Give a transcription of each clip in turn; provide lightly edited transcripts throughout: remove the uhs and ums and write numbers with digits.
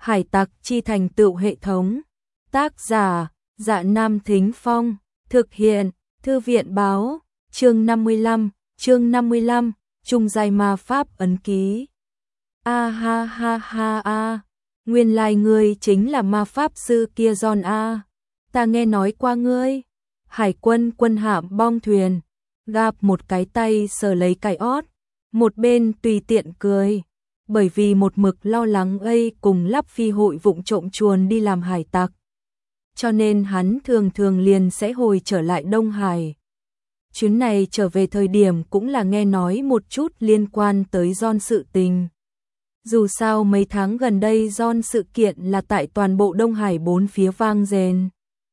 Hải tặc chi thành tựu hệ thống. Tác giả: Dạ Nam Thính Phong. Thực hiện: Thư viện báo. Chương 55, Trung giai ma pháp ấn ký. A ha ha ha a, nguyên lai ngươi chính là ma pháp sư kia John a. Ta nghe nói qua ngươi. Hải quân quân hạm bong thuyền, Gap một cái tay sờ lấy cái ót, một bên tùy tiện cười, bởi vì một mực lo lắng ấy cùng Lắp Phi hội vụng trộm chuồn đi làm hải tặc. Cho nên hắn thường thường liền sẽ hồi trở lại Đông Hải. Chuyến này trở về thời điểm cũng là nghe nói một chút liên quan tới John sự tình. Dù sao mấy tháng gần đây John sự kiện là tại toàn bộ Đông Hải bốn phía vang dền.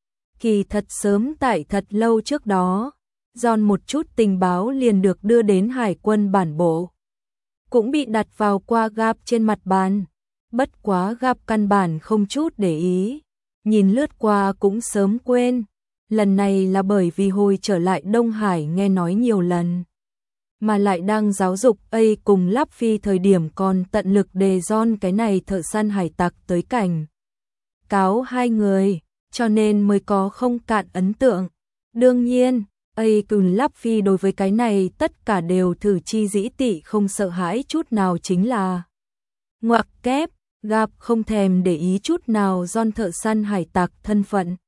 Kỳ thật sớm tại thật lâu trước đó, John một chút tình báo liền được đưa đến hải quân bản bộ. Cũng bị đặt vào qua Gap trên mặt bàn. Bất quá Gap căn bản không chút để ý. Nhìn lướt qua cũng sớm quên. Lần này là bởi vì hồi trở lại Đông Hải nghe nói nhiều lần. Mà lại đang giáo dục A cùng Lắp Phi thời điểm còn tận lực đề John cái này thợ săn hải tặc tới cảnh cáo hai người, cho nên mới có không cạn ấn tượng. Đương nhiên, A cùng Lắp Phi đối với cái này tất cả đều thử chi dĩ tị không sợ hãi chút nào, chính là ngoặc kép. Gap không thèm để ý chút nào John thợ săn hải tặc thân phận.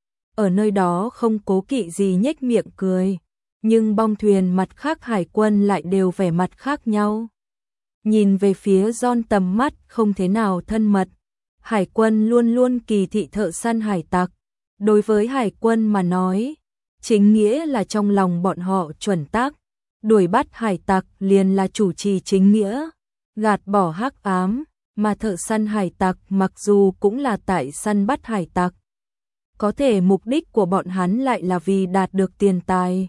Ở nơi đó không cố kỵ gì nhếch miệng cười. Nhưng bong thuyền mặt khác hải quân lại đều vẻ mặt khác nhau. Nhìn về phía John tầm mắt không thế nào thân mật. Hải quân luôn luôn kỳ thị thợ săn hải tặc. Đối với hải quân mà nói, chính nghĩa là trong lòng bọn họ chuẩn tắc. Đuổi bắt hải tặc liền là chủ trì chính nghĩa, gạt bỏ hắc ám. Mà thợ săn hải tặc mặc dù cũng là tại săn bắt hải tặc, có thể mục đích của bọn hắn lại là vì đạt được tiền tài,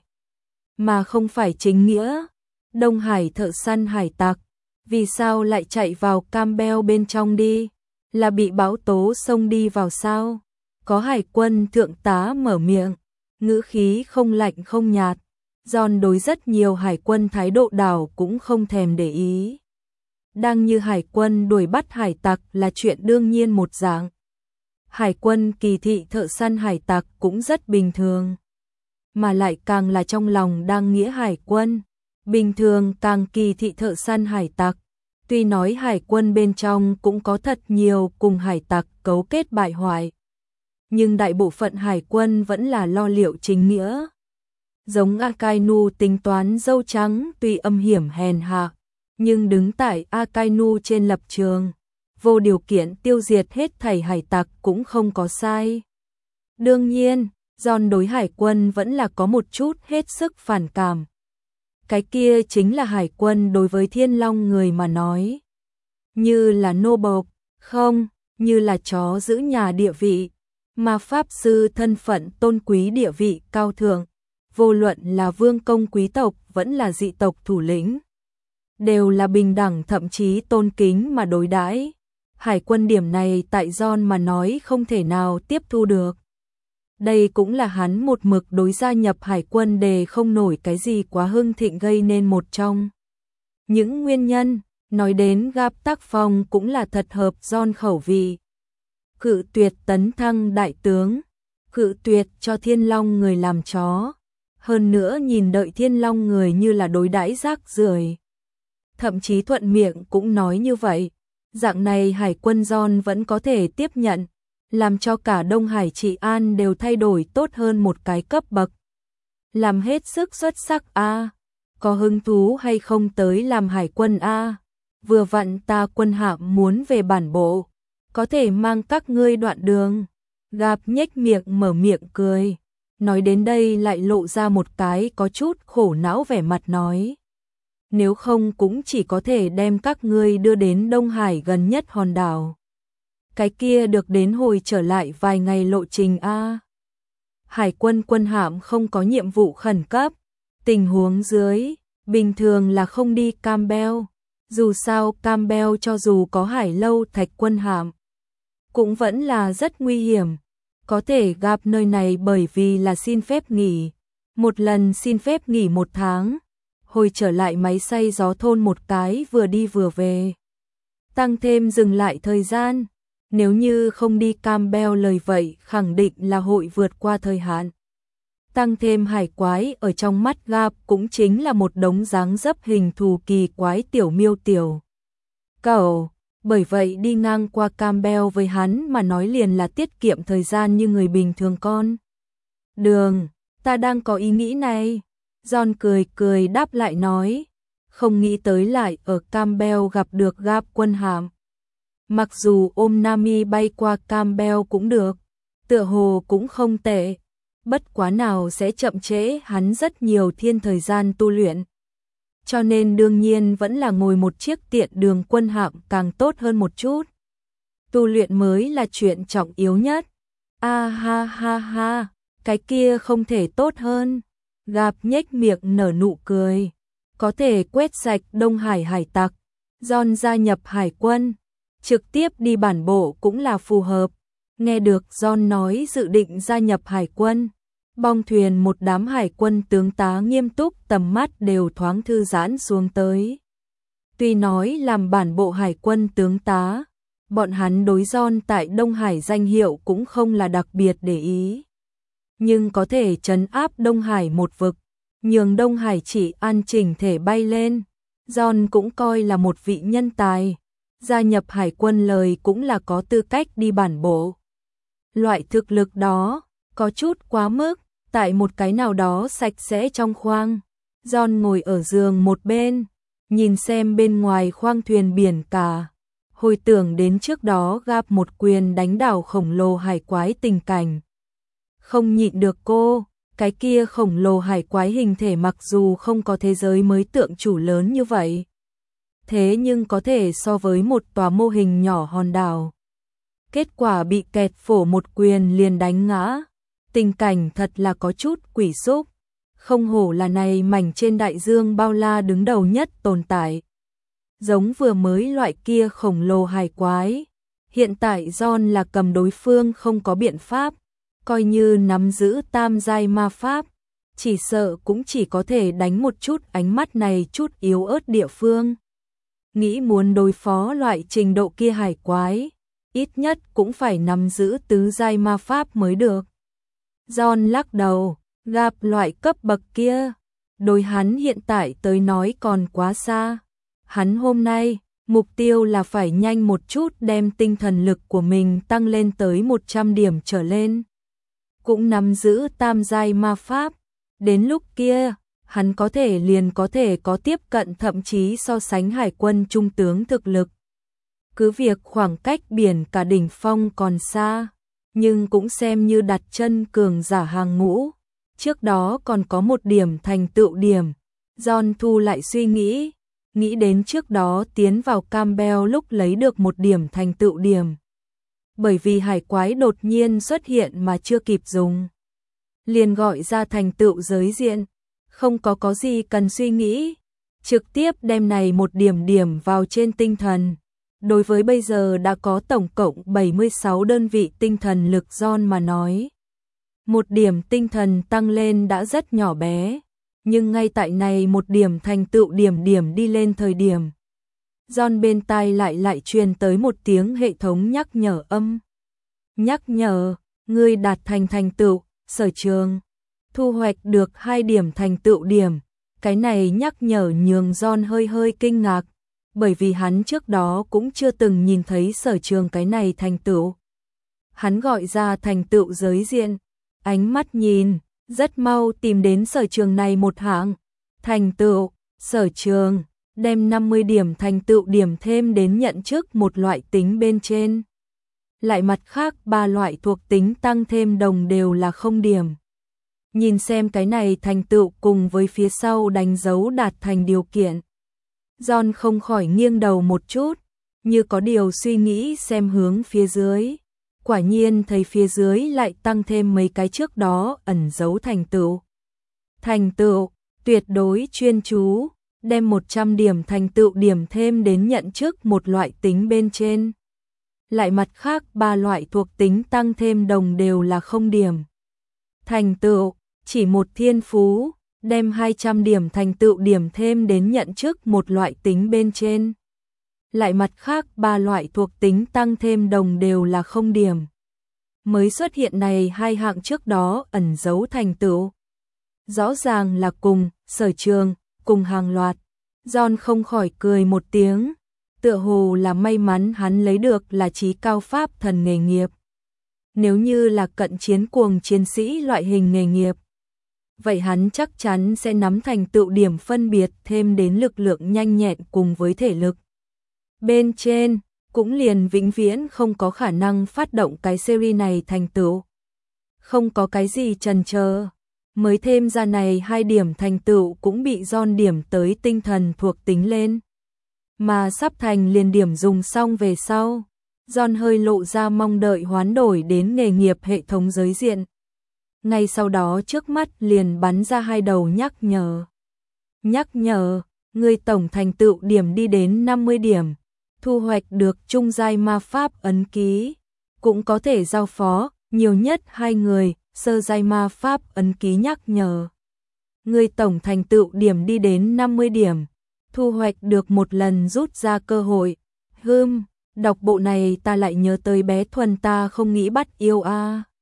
mà không phải chính nghĩa. Đông Hải thợ săn hải tặc, vì sao lại chạy vào Campbell bên trong đi? Là bị bão tố xông đi vào sao? Có hải quân thượng tá mở miệng, ngữ khí không lạnh không nhạt. John đối rất nhiều hải quân thái độ đảo cũng không thèm để ý. Đang như hải quân đuổi bắt hải tặc là chuyện đương nhiên một dạng. Hải quân kỳ thị thợ săn hải tặc cũng rất bình thường. Mà lại càng là trong lòng đang nghĩa hải quân, bình thường càng kỳ thị thợ săn hải tặc. Tuy nói hải quân bên trong cũng có thật nhiều cùng hải tặc cấu kết bại hoại, nhưng đại bộ phận hải quân vẫn là lo liệu chính nghĩa. Giống Akainu tính toán dâu trắng tuy âm hiểm hèn hạ, nhưng đứng tại Akainu trên lập trường, vô điều kiện tiêu diệt hết thảy hải tặc cũng không có sai. Đương nhiên, John đối hải quân vẫn là có một chút hết sức phản cảm. Cái kia chính là hải quân đối với Thiên Long người mà nói, như là nô bộc, không, như là chó giữ nhà địa vị, mà pháp sư thân phận tôn quý địa vị cao thượng, vô luận là vương công quý tộc vẫn là dị tộc thủ lĩnh, đều là bình đẳng thậm chí tôn kính mà đối đãi. Hải quân điểm này tại John mà nói không thể nào tiếp thu được. Đây cũng là hắn một mực đối gia nhập hải quân đề không nổi cái gì quá hưng thịnh gây nên một trong những nguyên nhân. Nói đến Gap tác phong cũng là thật hợp John khẩu vị. Cự tuyệt tấn thăng đại tướng, cự tuyệt cho Thiên Long người làm chó, hơn nữa nhìn đợi Thiên Long người như là đối đãi rác rưởi. Thậm chí thuận miệng cũng nói như vậy. Dạng này hải quân John vẫn có thể tiếp nhận, làm cho cả Đông Hải trị an đều thay đổi tốt hơn một cái cấp bậc. Làm hết sức xuất sắc a. Có hứng thú hay không tới làm hải quân a? Vừa vặn ta quân hạm muốn về bản bộ, có thể mang các ngươi đoạn đường. Gap nhếch miệng mở miệng cười. Nói đến đây lại lộ ra một cái có chút khổ não vẻ mặt nói. Nếu không cũng chỉ có thể đem các ngươi đưa đến Đông Hải gần nhất hòn đảo. Cái kia được đến hồi trở lại vài ngày lộ trình a. Hải quân quân hạm không có nhiệm vụ khẩn cấp, tình huống dưới, bình thường là không đi Campbell. Dù sao Campbell cho dù có hải lâu thạch quân hạm, cũng vẫn là rất nguy hiểm. Có thể gặp nơi này bởi vì là xin phép nghỉ. Một lần xin phép nghỉ 1 tháng. Hồi trở lại máy xay gió thôn một cái vừa đi vừa về. Tăng thêm dừng lại thời gian, Nếu như không đi Campbell lời vậy khẳng định là hội vượt qua thời hạn. Tăng thêm hải quái ở trong mắt Gap cũng chính là một đống dáng dấp hình thù kỳ quái tiểu miêu tiểu cầu. Bởi vậy đi ngang qua Campbell với hắn mà nói liền là tiết kiệm thời gian như người bình thường con. Đường, ta đang có ý nghĩ này. John cười cười đáp lại nói. Không nghĩ tới lại ở Campbell gặp được Gap quân hàm. Mặc dù ôm Nami bay qua Campbell cũng được, tựa hồ cũng không tệ. Bất quá nào sẽ chậm trễ hắn rất nhiều thiên thời gian tu luyện. Cho nên đương nhiên vẫn là ngồi một chiếc tiện đường quân hạm càng tốt hơn một chút. Tu luyện mới là chuyện trọng yếu nhất. A ha ha ha, cái kia không thể tốt hơn. Gap nhếch miệng nở nụ cười. Có thể quét sạch Đông Hải hải tặc. John gia nhập hải quân. Trực tiếp đi bản bộ cũng là phù hợp. Nghe được John nói dự định gia nhập hải quân. Bong thuyền một đám hải quân tướng tá nghiêm túc tầm mắt đều thoáng thư giãn xuống tới. Tuy nói làm bản bộ hải quân tướng tá, bọn hắn đối John tại Đông Hải danh hiệu cũng không là đặc biệt để ý. Nhưng có thể trấn áp Đông Hải một vực, nhường Đông Hải chỉ an chỉnh thể bay lên. John cũng coi là một vị nhân tài. Gia nhập hải quân lời cũng là có tư cách đi bản bộ. Loại thực lực đó, có chút quá mức. Tại một cái nào đó sạch sẽ trong khoang, John ngồi ở giường một bên, nhìn xem bên ngoài khoang thuyền biển cả. Hồi tưởng đến trước đó Gap một quyền đánh đảo khổng lồ hải quái tình cảnh. Không nhịn được cô, cái kia khổng lồ hải quái hình thể mặc dù không có thế giới mới tượng chủ lớn như vậy. Thế nhưng có thể so với một tòa mô hình nhỏ hòn đảo. Kết quả bị kẹt phổ một quyền liền đánh ngã. Tình cảnh thật là có chút quỷ xúc. Không hổ là này mảnh trên đại dương bao la đứng đầu nhất tồn tại. Giống vừa mới loại kia khổng lồ hải quái. Hiện tại John là cầm đối phương không có biện pháp. Coi như nắm giữ tam giai ma pháp. Chỉ sợ cũng chỉ có thể đánh một chút ánh mắt này chút yếu ớt địa phương. Nghĩ muốn đối phó loại trình độ kia hải quái. Ít nhất cũng phải nắm giữ tứ giai ma pháp mới được. John lắc đầu, Gap loại cấp bậc kia, đối hắn hiện tại tới nói còn quá xa. Hắn hôm nay, mục tiêu là phải nhanh một chút đem tinh thần lực của mình tăng lên tới 100 điểm trở lên. Cũng nắm giữ tam giai ma pháp, đến lúc kia, hắn có thể có tiếp cận thậm chí so sánh hải quân trung tướng thực lực. Cứ việc khoảng cách biển cả đỉnh phong còn xa. Nhưng cũng xem như đặt chân cường giả hàng ngũ. Trước đó còn có một điểm thành tựu điểm. John thu lại suy nghĩ đến trước đó tiến vào Campbell lúc lấy được một điểm thành tựu điểm. Bởi vì hải quái đột nhiên xuất hiện mà chưa kịp dùng. Liền gọi ra thành tựu giới diện. Không có gì cần suy nghĩ. Trực tiếp đem này một điểm vào trên tinh thần. Đối với bây giờ đã có tổng cộng 76 đơn vị tinh thần lực John mà nói. Một điểm tinh thần tăng lên đã rất nhỏ bé, nhưng ngay tại này một điểm thành tựu điểm đi lên thời điểm. John bên tai lại truyền tới một tiếng hệ thống nhắc nhở âm. Nhắc nhở, ngươi đạt thành tựu, sở trường. Thu hoạch được 2 điểm thành tựu điểm. Cái này nhắc nhở nhường John hơi kinh ngạc. Bởi vì hắn trước đó cũng chưa từng nhìn thấy sở trường cái này thành tựu. Hắn gọi ra thành tựu giới diện, ánh mắt nhìn, rất mau tìm đến sở trường này một hạng. Thành tựu, sở trường, đem 50 điểm thành tựu điểm thêm đến nhận chức một loại tính bên trên. Lại mặt khác 3 loại thuộc tính tăng thêm đồng đều là 0 điểm. Nhìn xem cái này thành tựu cùng với phía sau đánh dấu đạt thành điều kiện. John không khỏi nghiêng đầu một chút, như có điều suy nghĩ xem hướng phía dưới. Quả nhiên thấy phía dưới lại tăng thêm mấy cái trước đó ẩn dấu thành tựu. Thành tựu, tuyệt đối chuyên chú, đem 100 điểm thành tựu điểm thêm đến nhận chức một loại tính bên trên. Lại mặt khác 3 loại thuộc tính tăng thêm đồng đều là 0 điểm. Thành tựu, chỉ một thiên phú. Đem 200 điểm thành tựu điểm thêm đến nhận chức một loại tính bên trên. lại mặt khác 3 loại thuộc tính tăng thêm đồng đều là 0 điểm. Mới xuất hiện này 2 hạng trước đó ẩn giấu thành tựu. Rõ ràng là cùng, sở trường, cùng hàng loạt. John không khỏi cười một tiếng, tựa hồ là may mắn hắn lấy được là trí cao pháp thần nghề nghiệp. Nếu như là cận chiến cuồng chiến sĩ loại hình nghề nghiệp, vậy hắn chắc chắn sẽ nắm thành tựu điểm phân biệt thêm đến lực lượng nhanh nhẹn cùng với thể lực. Bên trên, cũng liền vĩnh viễn không có khả năng phát động cái series này thành tựu. Không có cái gì chần chờ, mới thêm ra này 2 điểm thành tựu cũng bị John điểm tới tinh thần thuộc tính lên. Mà sắp thành liền điểm dùng xong về sau, John hơi lộ ra mong đợi hoán đổi đến nghề nghiệp hệ thống giới diện. Ngay sau đó trước mắt liền bắn ra 2 đầu nhắc nhở. Nhắc nhở, người tổng thành tựu điểm đi đến 50 điểm, thu hoạch được trung giai ma pháp ấn ký, cũng có thể giao phó, nhiều nhất 2 người, sơ giai ma pháp ấn ký nhắc nhở. Người tổng thành tựu điểm đi đến 50 điểm, thu hoạch được một lần rút ra cơ hội. Đọc bộ này ta lại nhớ tới bé Thuần ta không nghĩ bắt yêu a.